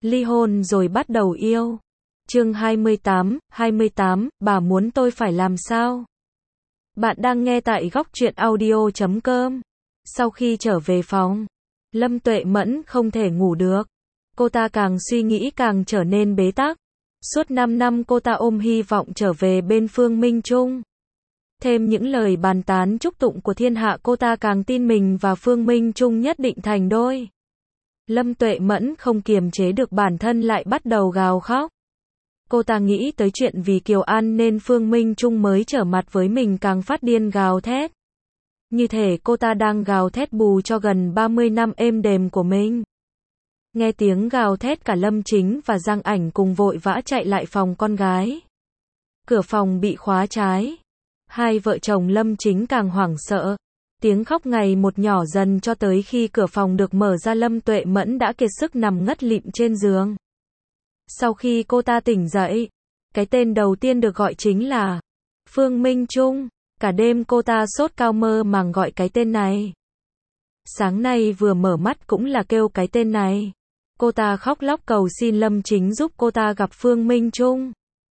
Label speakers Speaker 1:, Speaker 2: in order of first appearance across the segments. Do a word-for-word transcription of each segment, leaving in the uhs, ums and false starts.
Speaker 1: ly hôn rồi bắt đầu yêu. Chương hai mươi tám, hai mươi tám, bà muốn tôi phải làm sao? Bạn đang nghe tại góc truyện audio chấm com. Sau khi trở về phòng, Lâm Tuệ Mẫn không thể ngủ được. Cô ta càng suy nghĩ càng trở nên bế tắc. Suốt năm năm cô ta ôm hy vọng trở về bên Phương Minh Trung. Thêm những lời bàn tán chúc tụng của thiên hạ, cô ta càng tin mình và Phương Minh Trung nhất định thành đôi. Lâm Tuệ Mẫn không kiềm chế được bản thân lại bắt đầu gào khóc. Cô ta nghĩ tới chuyện vì Kiều An nên Phương Minh Trung mới trở mặt với mình, càng phát điên gào thét. Như thể cô ta đang gào thét bù cho gần ba mươi năm êm đềm của mình. Nghe tiếng gào thét, cả Lâm Chính và Giang Ảnh cùng vội vã chạy lại phòng con gái. Cửa phòng bị khóa trái. Hai vợ chồng Lâm Chính càng hoảng sợ. Tiếng khóc ngày một nhỏ dần cho tới khi cửa phòng được mở ra, Lâm Tuệ Mẫn đã kiệt sức nằm ngất lịm trên giường. Sau khi cô ta tỉnh dậy, cái tên đầu tiên được gọi chính là Phương Minh Trung. Cả đêm cô ta sốt cao mơ màng gọi cái tên này. Sáng nay vừa mở mắt cũng là kêu cái tên này. Cô ta khóc lóc cầu xin Lâm Chính giúp cô ta gặp Phương Minh Trung.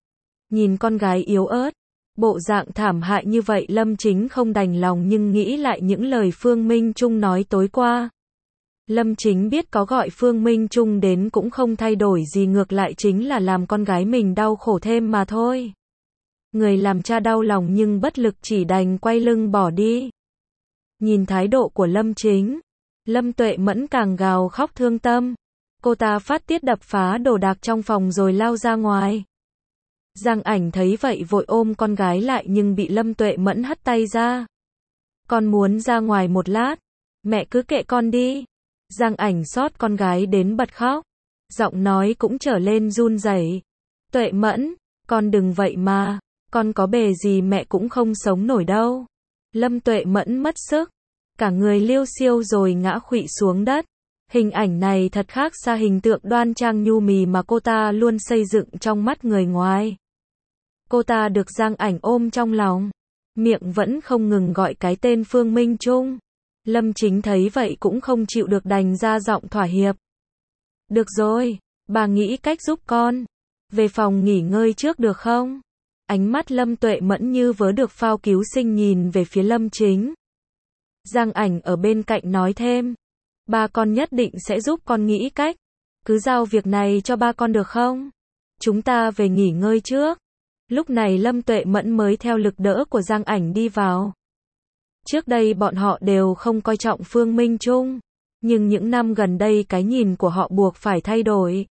Speaker 1: Nhìn con gái yếu ớt, bộ dạng thảm hại như vậy, Lâm Chính không đành lòng, nhưng nghĩ lại những lời Phương Minh Trung nói tối qua. Lâm Chính biết có gọi Phương Minh Trung đến cũng không thay đổi gì, ngược lại chính là làm con gái mình đau khổ thêm mà thôi. Người làm cha đau lòng nhưng bất lực, chỉ đành quay lưng bỏ đi. Nhìn thái độ của Lâm Chính, Lâm Tuệ Mẫn càng gào khóc thương tâm. Cô ta phát tiết đập phá đồ đạc trong phòng rồi lao ra ngoài. Giang Ảnh thấy vậy vội ôm con gái lại nhưng bị Lâm Tuệ Mẫn hất tay ra. Con muốn ra ngoài một lát, mẹ cứ kệ con đi. Giang Ảnh xót con gái đến bật khóc, giọng nói cũng trở lên run rẩy. Tuệ Mẫn, con đừng vậy mà, con có bề gì mẹ cũng không sống nổi đâu. Lâm Tuệ Mẫn mất sức, cả người liêu xiêu rồi ngã khuỵu xuống đất. Hình ảnh này thật khác xa hình tượng đoan trang nhu mì mà cô ta luôn xây dựng trong mắt người ngoài. Cô ta được Giang Ảnh ôm trong lòng, miệng vẫn không ngừng gọi cái tên Phương Minh Trung. Lâm Chính thấy vậy cũng không chịu được, đành ra giọng thỏa hiệp. Được rồi, bà nghĩ cách giúp con. Về phòng nghỉ ngơi trước được không? Ánh mắt Lâm Tuệ Mẫn như vớ được phao cứu sinh nhìn về phía Lâm Chính. Giang Ảnh ở bên cạnh nói thêm. Ba con nhất định sẽ giúp con nghĩ cách. Cứ giao việc này cho ba con được không? Chúng ta về nghỉ ngơi trước. Lúc này Lâm Tuệ Mẫn mới theo lực đỡ của Giang Ảnh đi vào. Trước đây bọn họ đều không coi trọng Phương Minh Trung, nhưng những năm gần đây cái nhìn của họ buộc phải thay đổi.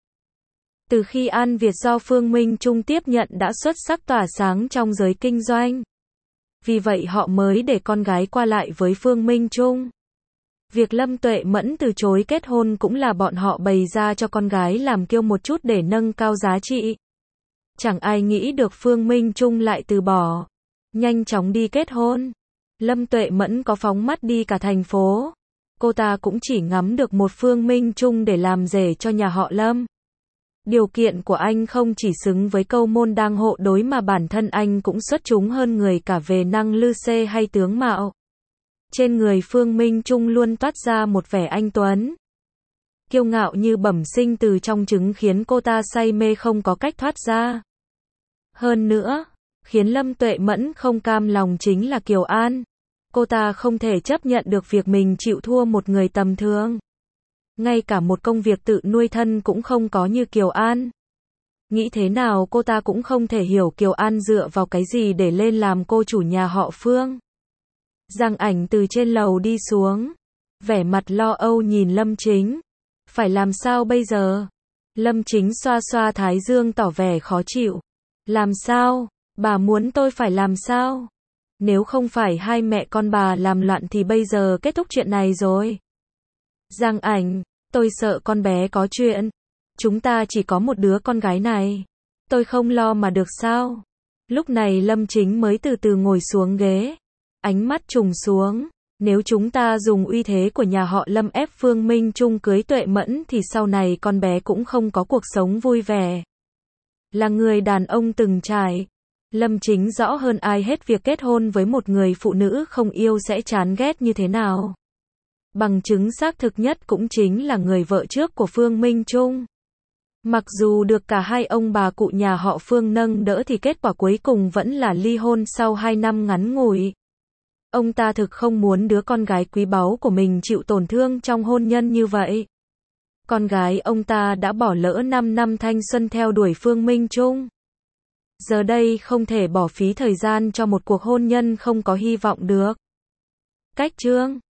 Speaker 1: Từ khi An Việt do Phương Minh Trung tiếp nhận đã xuất sắc tỏa sáng trong giới kinh doanh. Vì vậy họ mới để con gái qua lại với Phương Minh Trung. Việc Lâm Tuệ Mẫn từ chối kết hôn cũng là bọn họ bày ra cho con gái làm kiêu một chút để nâng cao giá trị. Chẳng ai nghĩ được Phương Minh Trung lại từ bỏ, nhanh chóng đi kết hôn. Lâm Tuệ Mẫn có phóng mắt đi cả thành phố, cô ta cũng chỉ ngắm được một Phương Minh Trung để làm rể cho nhà họ Lâm. Điều kiện của anh không chỉ xứng với câu môn đang hộ đối mà bản thân anh cũng xuất chúng hơn người cả về năng lư xê hay tướng mạo. Trên người Phương Minh Trung luôn toát ra một vẻ anh tuấn, kiêu ngạo như bẩm sinh từ trong trứng, khiến cô ta say mê không có cách thoát ra. Hơn nữa, khiến Lâm Tuệ Mẫn không cam lòng chính là Kiều An. Cô ta không thể chấp nhận được việc mình chịu thua một người tầm thường. Ngay cả một công việc tự nuôi thân cũng không có như Kiều An. Nghĩ thế nào cô ta cũng không thể hiểu Kiều An dựa vào cái gì để lên làm cô chủ nhà họ Phương. Giang Ảnh từ trên lầu đi xuống, vẻ mặt lo âu nhìn Lâm Chính. Phải làm sao bây giờ? Lâm Chính xoa xoa thái dương tỏ vẻ khó chịu. Làm sao? Bà muốn tôi phải làm sao? Nếu không phải hai mẹ con bà làm loạn thì bây giờ kết thúc chuyện này rồi. Giang Ảnh, tôi sợ con bé có chuyện. Chúng ta chỉ có một đứa con gái này. Tôi không lo mà được sao? Lúc này Lâm Chính mới từ từ ngồi xuống ghế. Ánh mắt trùng xuống. Nếu chúng ta dùng uy thế của nhà họ Lâm ép Phương Minh Trung cưới Tuệ Mẫn thì sau này con bé cũng không có cuộc sống vui vẻ. Là người đàn ông từng trải, Lâm Chính rõ hơn ai hết việc kết hôn với một người phụ nữ không yêu sẽ chán ghét như thế nào. Bằng chứng xác thực nhất cũng chính là người vợ trước của Phương Minh Trung. Mặc dù được cả hai ông bà cụ nhà họ Phương nâng đỡ thì kết quả cuối cùng vẫn là ly hôn sau hai năm ngắn ngủi. Ông ta thực không muốn đứa con gái quý báu của mình chịu tổn thương trong hôn nhân như vậy. Con gái ông ta đã bỏ lỡ năm năm thanh xuân theo đuổi Phương Minh Trung. Giờ đây không thể bỏ phí thời gian cho một cuộc hôn nhân không có hy vọng được. Cách chương